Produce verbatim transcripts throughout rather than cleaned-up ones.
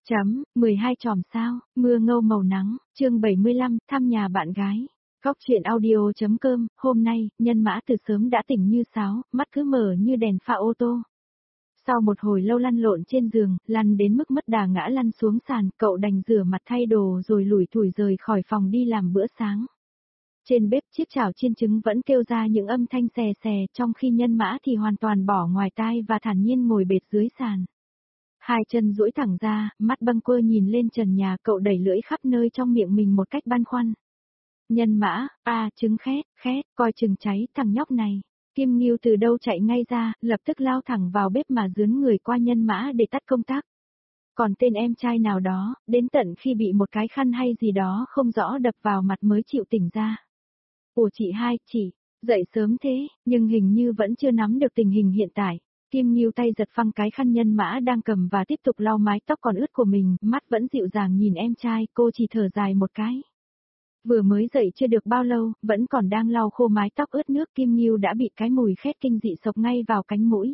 Chấm, mười hai chòm sao, mưa ngâu màu nắng, chương bảy mươi lăm, thăm nhà bạn gái. Góc truyện audio.com, hôm nay, nhân mã từ sớm đã tỉnh như sáo, mắt cứ mở như đèn pha ô tô. Sau một hồi lâu lăn lộn trên giường, lăn đến mức mất đà ngã lăn xuống sàn, cậu đành rửa mặt thay đồ rồi lủi thủi rời khỏi phòng đi làm bữa sáng. Trên bếp chiếc chảo chiên trứng vẫn kêu ra những âm thanh xè xè, trong khi nhân mã thì hoàn toàn bỏ ngoài tai và thản nhiên ngồi bệt dưới sàn. Hai chân duỗi thẳng ra, mắt bâng quơ nhìn lên trần nhà, cậu đẩy lưỡi khắp nơi trong miệng mình một cách băn khoăn. Nhân mã, à, trứng khét, khét, coi chừng cháy thằng nhóc này. Kim Ngưu từ đâu chạy ngay ra, lập tức lao thẳng vào bếp mà dướn người qua nhân mã để tắt công tắc. Còn tên em trai nào đó, đến tận khi bị một cái khăn hay gì đó không rõ đập vào mặt mới chịu tỉnh ra. Ủa chị hai, chị, dậy sớm thế, nhưng hình như vẫn chưa nắm được tình hình hiện tại. Kim Ngưu tay giật phăng cái khăn nhân mã đang cầm và tiếp tục lau mái tóc còn ướt của mình, mắt vẫn dịu dàng nhìn em trai, cô chỉ thở dài một cái. Vừa mới dậy chưa được bao lâu, vẫn còn đang lau khô mái tóc ướt nước, Kim Ngưu đã bị cái mùi khét kinh dị sộc ngay vào cánh mũi.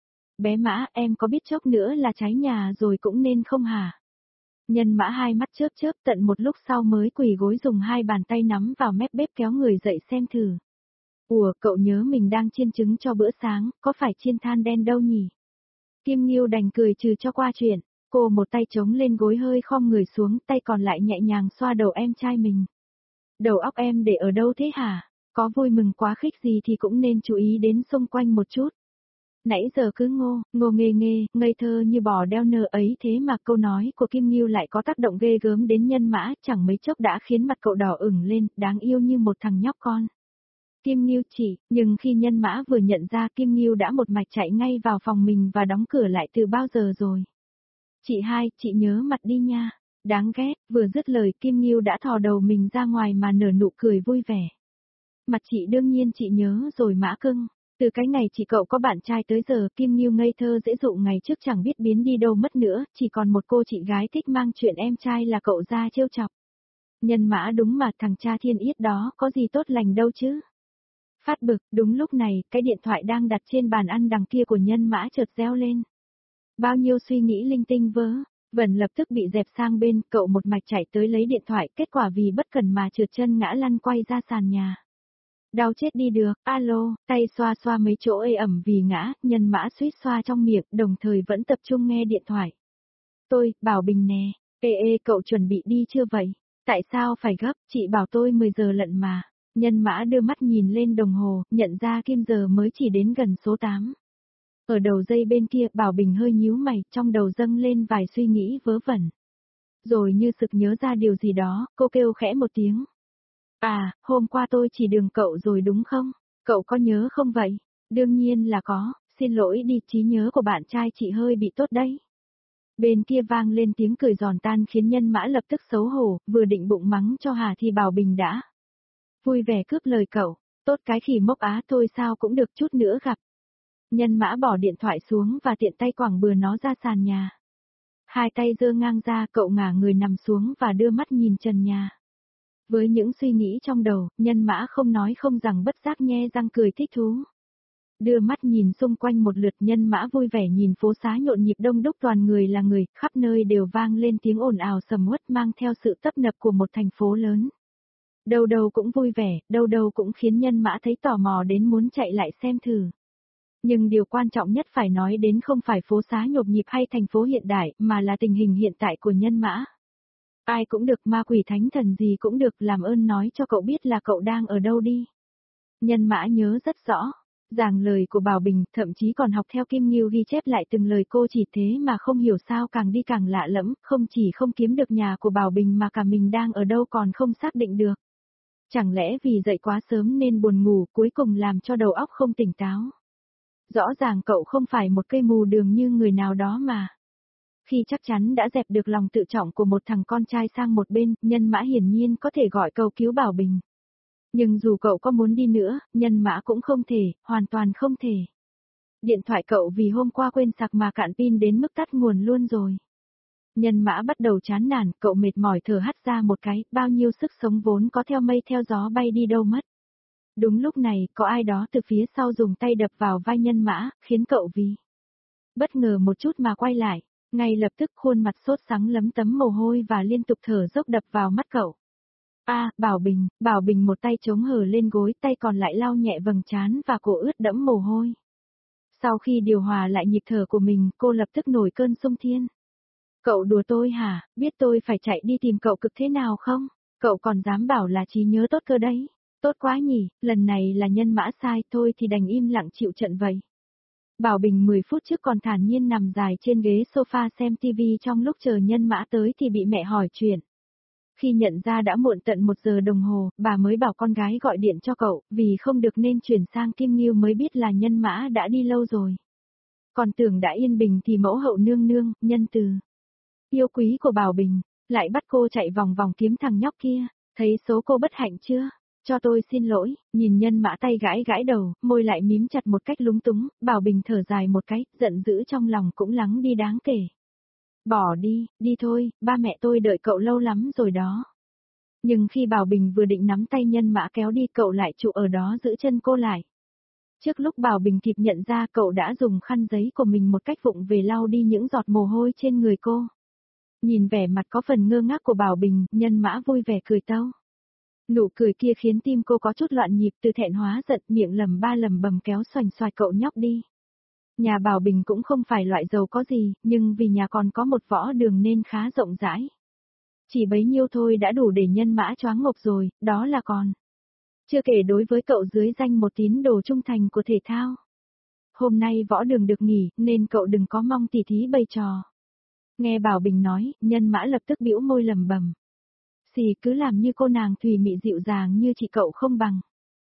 Bé Mã, em có biết chốc nữa là cháy nhà rồi cũng nên không hả? Nhân mã hai mắt chớp chớp, tận một lúc sau mới quỳ gối dùng hai bàn tay nắm vào mép bếp kéo người dậy xem thử. Ủa, cậu nhớ mình đang chiên trứng cho bữa sáng, có phải chiên than đen đâu nhỉ? Kim Ngưu đành cười trừ cho qua chuyện, cô một tay chống lên gối hơi khom người xuống, tay còn lại nhẹ nhàng xoa đầu em trai mình. Đầu óc em để ở đâu thế hả? Có vui mừng quá khích gì thì cũng nên chú ý đến xung quanh một chút. Nãy giờ cứ ngô, ngô nghê nghê, ngây thơ như bò đeo nơ ấy, thế mà câu nói của Kim Ngưu lại có tác động ghê gớm đến nhân mã, chẳng mấy chốc đã khiến mặt cậu đỏ ửng lên, đáng yêu như một thằng nhóc con. Kim Ngưu chỉ, nhưng khi nhân mã vừa nhận ra Kim Ngưu đã một mạch chạy ngay vào phòng mình và đóng cửa lại từ bao giờ rồi. Chị hai, chị nhớ mặt đi nha. Đáng ghét, vừa dứt lời Kim Ngưu đã thò đầu mình ra ngoài mà nở nụ cười vui vẻ. Mặt chị đương nhiên chị nhớ rồi Mã cưng. Từ cái ngày chị cậu có bạn trai tới giờ, Kim Ngưu ngây thơ dễ dụ ngày trước chẳng biết biến đi đâu mất nữa, chỉ còn một cô chị gái thích mang chuyện em trai là cậu ra trêu chọc. Nhân mã đúng mà, thằng cha thiên yết đó có gì tốt lành đâu chứ. Phát bực, đúng lúc này, cái điện thoại đang đặt trên bàn ăn đằng kia của nhân mã chợt reo lên. Bao nhiêu suy nghĩ linh tinh vớ, Vân lập tức bị dẹp sang bên, cậu một mạch chạy tới lấy điện thoại, kết quả vì bất cẩn mà trượt chân ngã lăn quay ra sàn nhà. Đau chết đi được, alo, tay xoa xoa mấy chỗ ê ẩm vì ngã, nhân mã suýt xoa trong miệng, đồng thời vẫn tập trung nghe điện thoại. Tôi, Bảo Bình nè, ê ê cậu chuẩn bị đi chưa vậy? Tại sao phải gấp, chị bảo tôi mười giờ lận mà. Nhân mã đưa mắt nhìn lên đồng hồ, nhận ra kim giờ mới chỉ đến gần số tám. Ở đầu dây bên kia, Bảo Bình hơi nhíu mày, trong đầu dâng lên vài suy nghĩ vớ vẩn. Rồi như sực nhớ ra điều gì đó, cô kêu khẽ một tiếng. À, hôm qua tôi chỉ đường cậu rồi đúng không? Cậu có nhớ không vậy? Đương nhiên là có, xin lỗi đi, trí nhớ của bạn trai chị hơi bị tốt đấy. Bên kia vang lên tiếng cười giòn tan khiến nhân mã lập tức xấu hổ, vừa định bụng mắng cho Hà thì Bảo Bình đã vui vẻ cướp lời cậu, tốt cái khỉ mốc á thôi sao cũng được chút nữa gặp. Nhân mã bỏ điện thoại xuống và tiện tay quẳng bừa nó ra sàn nhà. Hai tay giơ ngang ra, cậu ngả người nằm xuống và đưa mắt nhìn trần nhà. Với những suy nghĩ trong đầu, nhân mã không nói không rằng bất giác nhe răng cười thích thú. Đưa mắt nhìn xung quanh một lượt, nhân mã vui vẻ nhìn phố xá nhộn nhịp đông đúc toàn người là người, khắp nơi đều vang lên tiếng ồn ào sầm uất mang theo sự tấp nập của một thành phố lớn. Đâu đâu cũng vui vẻ, đâu đâu cũng khiến nhân mã thấy tò mò đến muốn chạy lại xem thử. Nhưng điều quan trọng nhất phải nói đến không phải phố xá nhộn nhịp hay thành phố hiện đại, mà là tình hình hiện tại của nhân mã. Ai cũng được, ma quỷ thánh thần gì cũng được, làm ơn nói cho cậu biết là cậu đang ở đâu đi. Nhân mã nhớ rất rõ, giảng lời của Bảo Bình, thậm chí còn học theo Kim Ngưu ghi chép lại từng lời cô, chỉ thế mà không hiểu sao càng đi càng lạ lẫm, không chỉ không kiếm được nhà của Bảo Bình mà cả mình đang ở đâu còn không xác định được. Chẳng lẽ vì dậy quá sớm nên buồn ngủ, cuối cùng làm cho đầu óc không tỉnh táo. Rõ ràng cậu không phải một cây mù đường như người nào đó mà. Khi chắc chắn đã dẹp được lòng tự trọng của một thằng con trai sang một bên, nhân mã hiển nhiên có thể gọi cầu cứu Bảo Bình. Nhưng dù cậu có muốn đi nữa, nhân mã cũng không thể, hoàn toàn không thể. Điện thoại cậu vì hôm qua quên sạc mà cạn pin đến mức tắt nguồn luôn rồi. Nhân mã bắt đầu chán nản, cậu mệt mỏi thở hắt ra một cái, bao nhiêu sức sống vốn có theo mây theo gió bay đi đâu mất. Đúng lúc này, có ai đó từ phía sau dùng tay đập vào vai nhân mã, khiến cậu vì bất ngờ một chút mà quay lại. Ngay lập tức khuôn mặt sốt sắng lấm tấm mồ hôi và liên tục thở dốc đập vào mắt cậu. A, Bảo Bình, Bảo Bình một tay chống hở lên gối, tay còn lại lau nhẹ vầng trán và cổ ướt đẫm mồ hôi. Sau khi điều hòa lại nhịp thở của mình, cô lập tức nổi cơn xung thiên. Cậu đùa tôi hả, biết tôi phải chạy đi tìm cậu cực thế nào không? Cậu còn dám bảo là trí nhớ tốt cơ đấy. Tốt quá nhỉ, lần này là nhân mã sai, thôi thì đành im lặng chịu trận vậy. Bảo Bình mười phút trước còn thản nhiên nằm dài trên ghế sofa xem tivi, trong lúc chờ nhân mã tới thì bị mẹ hỏi chuyện. Khi nhận ra đã muộn tận một giờ đồng hồ, bà mới bảo con gái gọi điện cho cậu, vì không được nên chuyển sang Kim Ngưu mới biết là nhân mã đã đi lâu rồi. Còn tưởng đã yên bình thì mẫu hậu nương nương, nhân từ, yêu quý của Bảo Bình, lại bắt cô chạy vòng vòng kiếm thằng nhóc kia, thấy số cô bất hạnh chưa? Cho tôi xin lỗi, nhìn nhân mã tay gãi gãi đầu, môi lại mím chặt một cách lúng túng, Bảo Bình thở dài một cái, giận dữ trong lòng cũng lắng đi đáng kể. Bỏ đi, đi thôi, ba mẹ tôi đợi cậu lâu lắm rồi đó. Nhưng khi Bảo Bình vừa định nắm tay nhân mã kéo đi, cậu lại trụ ở đó giữ chân cô lại. Trước lúc Bảo Bình kịp nhận ra, cậu đã dùng khăn giấy của mình một cách vụng về lau đi những giọt mồ hôi trên người cô. Nhìn vẻ mặt có phần ngơ ngác của Bảo Bình, nhân mã vui vẻ cười tâu. Nụ cười kia khiến tim cô có chút loạn nhịp, từ thẹn hóa giận, miệng lầm ba lầm bầm kéo xoành xoạch cậu nhóc đi. Nhà Bảo Bình cũng không phải loại giàu có gì, nhưng vì nhà còn có một võ đường nên khá rộng rãi. Chỉ bấy nhiêu thôi đã đủ để nhân mã choáng ngộp rồi, đó là còn. Chưa kể đối với cậu dưới danh một tín đồ trung thành của thể thao. Hôm nay võ đường được nghỉ, nên cậu đừng có mong tỉ thí bày trò. Nghe Bảo Bình nói, nhân mã lập tức bĩu môi lầm bầm. Xì, cứ làm như cô nàng thùy mị dịu dàng như chị cậu không bằng.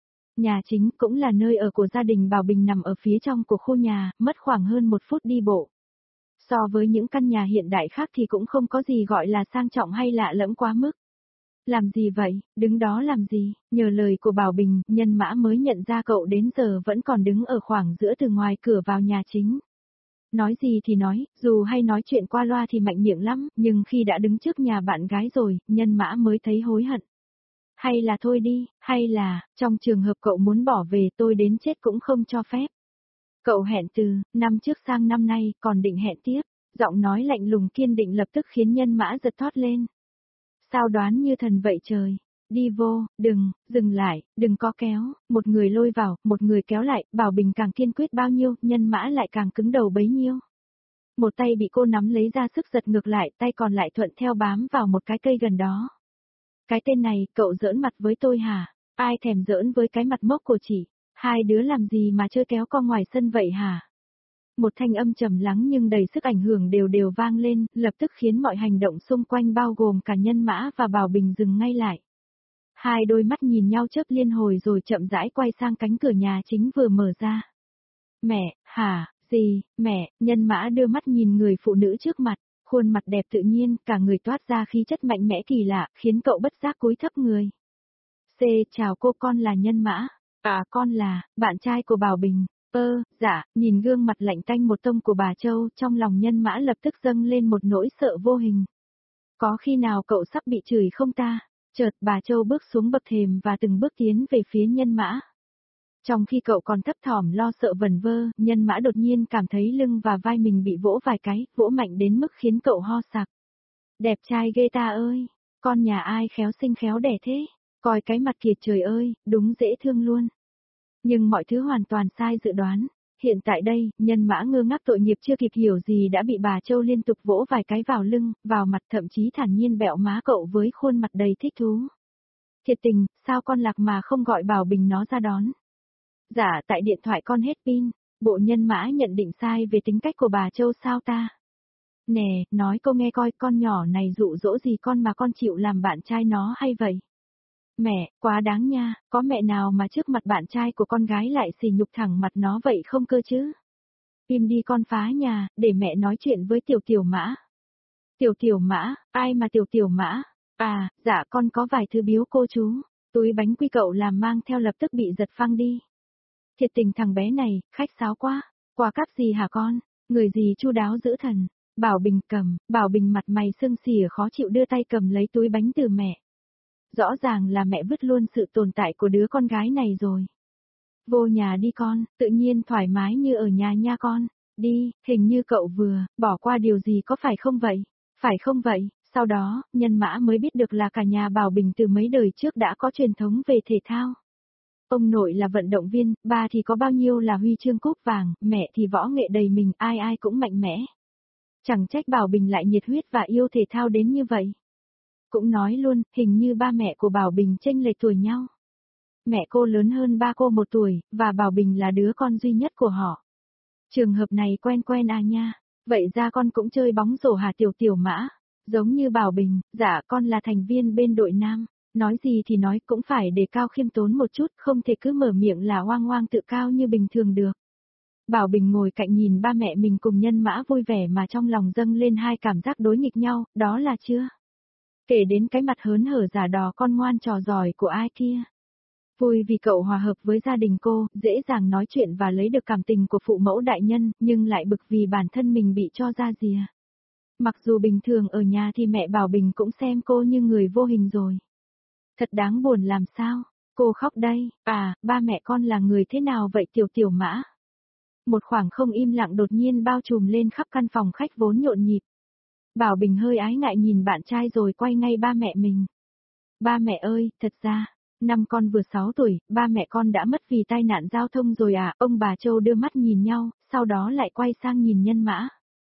Nhà chính cũng là nơi ở của gia đình Bảo Bình nằm ở phía trong của khu nhà, mất khoảng hơn một phút đi bộ. So với những căn nhà hiện đại khác thì cũng không có gì gọi là sang trọng hay lạ lẫm quá mức. Làm gì vậy, đứng đó làm gì? Nhờ lời của Bảo Bình, nhân mã mới nhận ra cậu đến giờ vẫn còn đứng ở khoảng giữa từ ngoài cửa vào nhà chính. Nói gì thì nói, dù hay nói chuyện qua loa thì mạnh miệng lắm, nhưng khi đã đứng trước nhà bạn gái rồi, nhân mã mới thấy hối hận. Hay là thôi đi, hay là, trong trường hợp cậu muốn bỏ về tôi đến chết cũng không cho phép. Cậu hẹn từ, năm trước sang năm nay, còn định hẹn tiếp, giọng nói lạnh lùng kiên định lập tức khiến nhân mã giật thót lên. Sao đoán như thần vậy trời, đi vô, đừng, dừng lại, đừng có kéo, một người lôi vào, một người kéo lại, Bảo Bình càng kiên quyết bao nhiêu, nhân mã lại càng cứng đầu bấy nhiêu. Một tay bị cô nắm lấy ra sức giật ngược lại, tay còn lại thuận theo bám vào một cái cây gần đó. Cái tên này, cậu giỡn mặt với tôi hả? Ai thèm giỡn với cái mặt mốc của chị? Hai đứa làm gì mà chơi kéo co ngoài sân vậy hả? Một thanh âm trầm lắng nhưng đầy sức ảnh hưởng đều đều vang lên, lập tức khiến mọi hành động xung quanh bao gồm cả nhân mã và Bảo Bình dừng ngay lại. Hai đôi mắt nhìn nhau chớp liên hồi rồi chậm rãi quay sang cánh cửa nhà chính vừa mở ra. Mẹ, hả, gì, mẹ, nhân mã đưa mắt nhìn người phụ nữ trước mặt, khuôn mặt đẹp tự nhiên, cả người toát ra khí chất mạnh mẽ kỳ lạ, khiến cậu bất giác cúi thấp người. C, chào cô, con là nhân mã. À, con là, bạn trai của Bảo Bình. Ơ, dạ, nhìn gương mặt lạnh tanh một tông của bà Châu, trong lòng nhân mã lập tức dâng lên một nỗi sợ vô hình. Có khi nào cậu sắp bị chửi không ta? Chợt bà Châu bước xuống bậc thềm và từng bước tiến về phía nhân mã. Trong khi cậu còn thấp thỏm lo sợ vẩn vơ, nhân mã đột nhiên cảm thấy lưng và vai mình bị vỗ vài cái, vỗ mạnh đến mức khiến cậu ho sặc. Đẹp trai ghê ta ơi, con nhà ai khéo sinh khéo đẻ thế, coi cái mặt kìa trời ơi, đúng dễ thương luôn. Nhưng mọi thứ hoàn toàn sai dự đoán. Hiện tại đây, nhân mã ngơ ngác tội nghiệp chưa kịp hiểu gì đã bị bà Châu liên tục vỗ vài cái vào lưng, vào mặt, thậm chí thản nhiên bẹo má cậu với khuôn mặt đầy thích thú. Thiệt tình, sao con Lạc mà không gọi Bảo Bình nó ra đón? Dạ, tại điện thoại con hết pin, bộ nhân mã nhận định sai về tính cách của bà Châu sao ta? Nè, nói cô nghe coi, con nhỏ này dụ dỗ gì con mà con chịu làm bạn trai nó hay vậy? Mẹ, quá đáng nha, có mẹ nào mà trước mặt bạn trai của con gái lại xỉ nhục thẳng mặt nó vậy không cơ chứ? Im đi con phá nhà, để mẹ nói chuyện với tiểu tiểu mã. Tiểu tiểu mã, ai mà tiểu tiểu mã? À, dạ con có vài thứ biếu cô chú, túi bánh quy cậu làm mang theo lập tức bị giật phăng đi. Thiệt tình thằng bé này, khách sáo quá, quà cáp gì hả con, người gì chu đáo dữ thần. Bảo Bình cầm, Bảo Bình mặt mày sưng xỉa khó chịu đưa tay cầm lấy túi bánh từ mẹ. Rõ ràng là mẹ vứt luôn sự tồn tại của đứa con gái này rồi. Vô nhà đi con, tự nhiên thoải mái như ở nhà nha con. đi, hình như cậu vừa, bỏ qua điều gì có phải không vậy? Phải không vậy? Sau đó, Nhân Mã mới biết được là cả nhà Bảo Bình từ mấy đời trước đã có truyền thống về thể thao. Ông nội là vận động viên, ba thì có bao nhiêu là huy chương cúp vàng, mẹ thì võ nghệ đầy mình, ai ai cũng mạnh mẽ. Chẳng trách Bảo Bình lại nhiệt huyết và yêu thể thao đến như vậy. Cũng nói luôn, hình như ba mẹ của Bảo Bình chênh lệch tuổi nhau. Mẹ cô lớn hơn ba cô một tuổi, và Bảo Bình là đứa con duy nhất của họ. Trường hợp này quen quen à nha, vậy ra con cũng chơi bóng rổ hả Tiểu Tiểu Mã? Giống như Bảo Bình, dạ con là thành viên bên đội nam, nói gì thì nói cũng phải đề cao khiêm tốn một chút, không thể cứ mở miệng là oang oang tự cao như bình thường được. Bảo Bình ngồi cạnh nhìn ba mẹ mình cùng Nhân Mã vui vẻ mà trong lòng dâng lên hai cảm giác đối nghịch nhau, đó là chưa? Kể đến cái mặt hớn hở giả đò con ngoan trò giỏi của ai kia. Vui vì cậu hòa hợp với gia đình cô, dễ dàng nói chuyện và lấy được cảm tình của phụ mẫu đại nhân, nhưng lại bực vì bản thân mình bị cho ra rìa. Mặc dù bình thường ở nhà thì mẹ Bảo Bình cũng xem cô như người vô hình rồi. Thật đáng buồn làm sao, cô khóc đây, à, ba mẹ con là người thế nào vậy Tiểu Tiểu Mã? Một khoảng không im lặng đột nhiên bao trùm lên khắp căn phòng khách vốn nhộn nhịp. Bảo Bình hơi ái ngại nhìn bạn trai rồi quay ngay ba mẹ mình. Ba mẹ ơi, thật ra, năm con vừa sáu tuổi, ba mẹ con đã mất vì tai nạn giao thông rồi à, ông bà Châu đưa mắt nhìn nhau, sau đó lại quay sang nhìn Nhân Mã.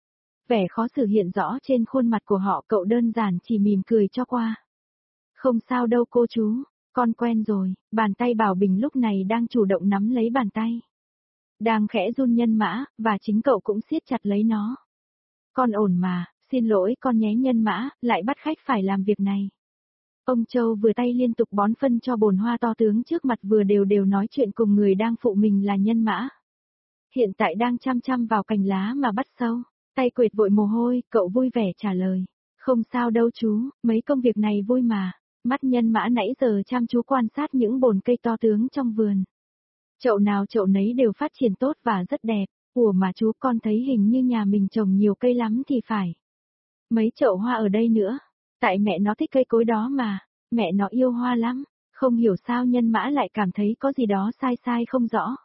Vẻ khó xử hiện rõ trên khuôn mặt của họ, cậu đơn giản chỉ mỉm cười cho qua. Không sao đâu cô chú, con quen rồi, bàn tay Bảo Bình lúc này đang chủ động nắm lấy bàn tay. Đang khẽ run Nhân Mã, và chính cậu cũng siết chặt lấy nó. Con ổn mà, xin lỗi con nhé Nhân Mã, lại bắt khách phải làm việc này. Ông Châu vừa tay liên tục bón phân cho bồn hoa to tướng trước mặt vừa đều đều nói chuyện cùng người đang phụ mình là Nhân Mã. Hiện tại đang chăm chăm vào cành lá mà bắt sâu, tay quệt vội mồ hôi, cậu vui vẻ trả lời. Không sao đâu chú, mấy công việc này vui mà. Mắt Nhân Mã nãy giờ chăm chú quan sát những bồn cây to tướng trong vườn. Chậu nào chậu nấy đều phát triển tốt và rất đẹp. Ủa mà chú, con thấy hình như nhà mình trồng nhiều cây lắm thì phải. Mấy chậu hoa ở đây nữa. Tại mẹ nó thích cây cối đó mà. Mẹ nó yêu hoa lắm. Không hiểu sao Nhân Mã lại cảm thấy có gì đó sai sai không rõ.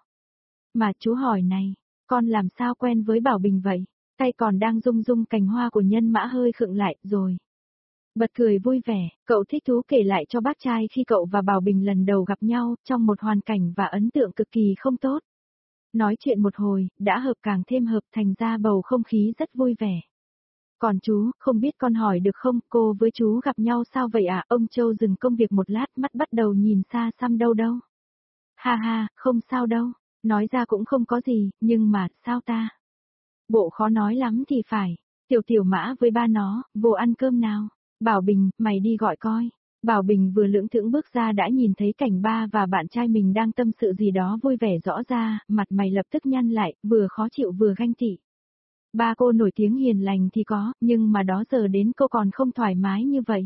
Mà chú hỏi này, con làm sao quen với Bảo Bình vậy? Tay còn đang rung rung cành hoa của Nhân Mã hơi khựng lại rồi. Bật cười vui vẻ, cậu thích thú kể lại cho bác trai khi cậu và Bảo Bình lần đầu gặp nhau trong một hoàn cảnh và ấn tượng cực kỳ không tốt. Nói chuyện một hồi, đã hợp càng thêm hợp thành ra bầu không khí rất vui vẻ. Còn chú, không biết con hỏi được không, cô với chú gặp nhau sao vậy à? Ông Châu dừng công việc một lát mắt bắt đầu nhìn xa xăm đâu đâu. Ha ha, không sao đâu, nói ra cũng không có gì, nhưng mà, sao ta? Bộ khó nói lắm thì phải, Tiểu Tiểu Mã với ba nó, vô ăn cơm nào. Bảo Bình, mày đi gọi coi. Bảo Bình vừa lưỡng thững bước ra đã nhìn thấy cảnh ba và bạn trai mình đang tâm sự gì đó vui vẻ rõ ra, mặt mày lập tức nhăn lại, vừa khó chịu vừa ganh tị. Ba cô nổi tiếng hiền lành thì có, nhưng mà đó giờ đến cô còn không thoải mái như vậy.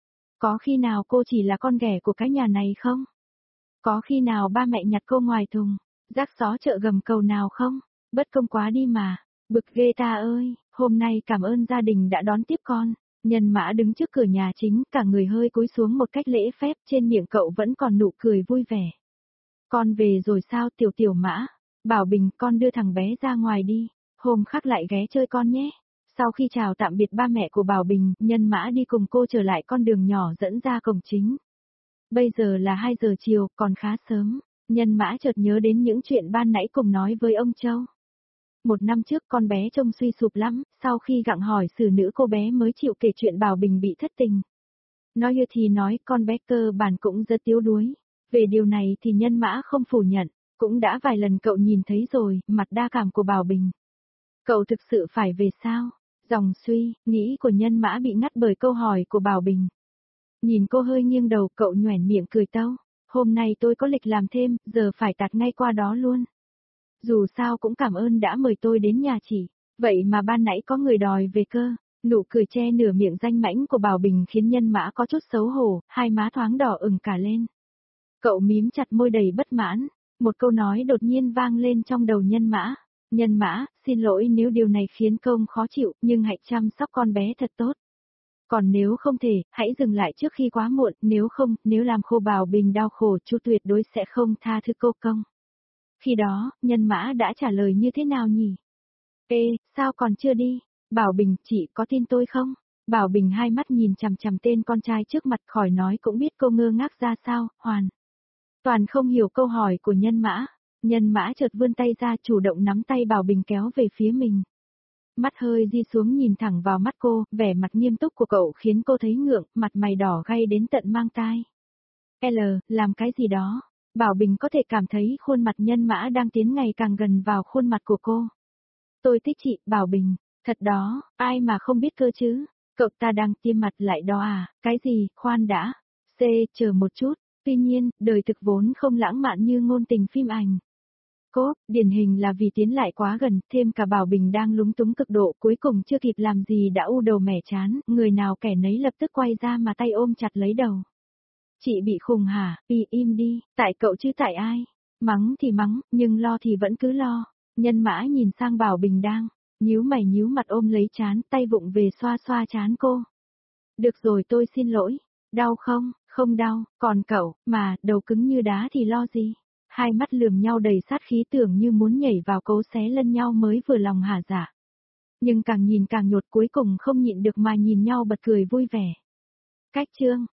Có khi nào cô chỉ là con ghẻ của cái nhà này không? Có khi nào ba mẹ nhặt cô ngoài thùng, rác xó chợ gầm cầu nào không? Bất công quá đi mà, bực ghê ta ơi, hôm nay cảm ơn gia đình đã đón tiếp con. Nhân Mã đứng trước cửa nhà chính, cả người hơi cúi xuống một cách lễ phép, trên miệng cậu vẫn còn nụ cười vui vẻ. Con về rồi sao Tiểu Tiểu Mã? Bảo Bình, con đưa thằng bé ra ngoài đi, hôm khác lại ghé chơi con nhé. Sau khi chào tạm biệt ba mẹ của Bảo Bình, Nhân Mã đi cùng cô trở lại con đường nhỏ dẫn ra cổng chính. Bây giờ là hai giờ chiều, còn khá sớm. Nhân Mã chợt nhớ đến những chuyện ban nãy cùng nói với ông Châu. Một năm trước con bé trông suy sụp lắm, sau khi gặng hỏi xử nữ cô bé mới chịu kể chuyện Bảo Bình bị thất tình. Nói như thì nói con bé cơ bản cũng rất yếu đuối. Về điều này thì Nhân Mã không phủ nhận, cũng đã vài lần cậu nhìn thấy rồi, mặt đa cảm của Bảo Bình. Cậu thực sự phải về sao? Dòng suy, nghĩ của Nhân Mã bị ngắt bởi câu hỏi của Bảo Bình. Nhìn cô hơi nghiêng đầu, cậu nhoẻn miệng cười tâu. Hôm nay tôi có lịch làm thêm, giờ phải tạt ngay qua đó luôn. Dù sao cũng cảm ơn đã mời tôi đến nhà chị, vậy mà ban nãy có người đòi về cơ. Nụ cười che nửa miệng danh mãnh của Bảo Bình khiến Nhân Mã có chút xấu hổ, hai má thoáng đỏ ửng cả lên. Cậu mím chặt môi đầy bất mãn, một câu nói đột nhiên vang lên trong đầu Nhân Mã. Nhân Mã, xin lỗi nếu điều này khiến công khó chịu, nhưng hãy chăm sóc con bé thật tốt. Còn nếu không thể, hãy dừng lại trước khi quá muộn, nếu không, nếu làm cô Bảo Bình đau khổ, chú tuyệt đối sẽ không tha thứ cô công. Khi đó, Nhân Mã đã trả lời như thế nào nhỉ? Ê, sao còn chưa đi? Bảo Bình, chị có tin tôi không? Bảo Bình hai mắt nhìn chằm chằm tên con trai trước mặt, khỏi nói cũng biết cô ngơ ngác ra sao, hoàn. Toàn không hiểu câu hỏi của Nhân Mã. Nhân Mã chợt vươn tay ra chủ động nắm tay Bảo Bình kéo về phía mình. Mắt hơi di xuống nhìn thẳng vào mắt cô, vẻ mặt nghiêm túc của cậu khiến cô thấy ngượng, mặt mày đỏ gay đến tận mang tai. L, làm cái gì đó? Bảo Bình có thể cảm thấy khuôn mặt Nhân Mã đang tiến ngày càng gần vào khuôn mặt của cô. Tôi thích chị, Bảo Bình, thật đó, ai mà không biết cơ chứ? Cậu ta đang tiêm mặt lại đó à, cái gì, khoan đã. C, chờ một chút, tuy nhiên, đời thực vốn không lãng mạn như ngôn tình phim ảnh. Cốt, điển hình là vì tiến lại quá gần, thêm cả Bảo Bình đang lúng túng cực độ, cuối cùng chưa kịp làm gì đã u đầu mẻ chán, người nào kẻ nấy lập tức quay ra mà tay ôm chặt lấy đầu. Chị bị khùng hả, im im đi, tại cậu chứ tại ai? Mắng thì mắng, nhưng lo thì vẫn cứ lo. Nhân Mã nhìn sang Bảo Bình đang, nhíu mày nhíu mặt ôm lấy trán, tay vụng về xoa xoa trán cô. Được rồi tôi xin lỗi, đau không, không đau, còn cậu, mà, đầu cứng như đá thì lo gì? Hai mắt lườm nhau đầy sát khí tưởng như muốn nhảy vào cố xé lân nhau mới vừa lòng hả dạ. Nhưng càng nhìn càng nhột cuối cùng không nhịn được mà nhìn nhau bật cười vui vẻ. Cách chương.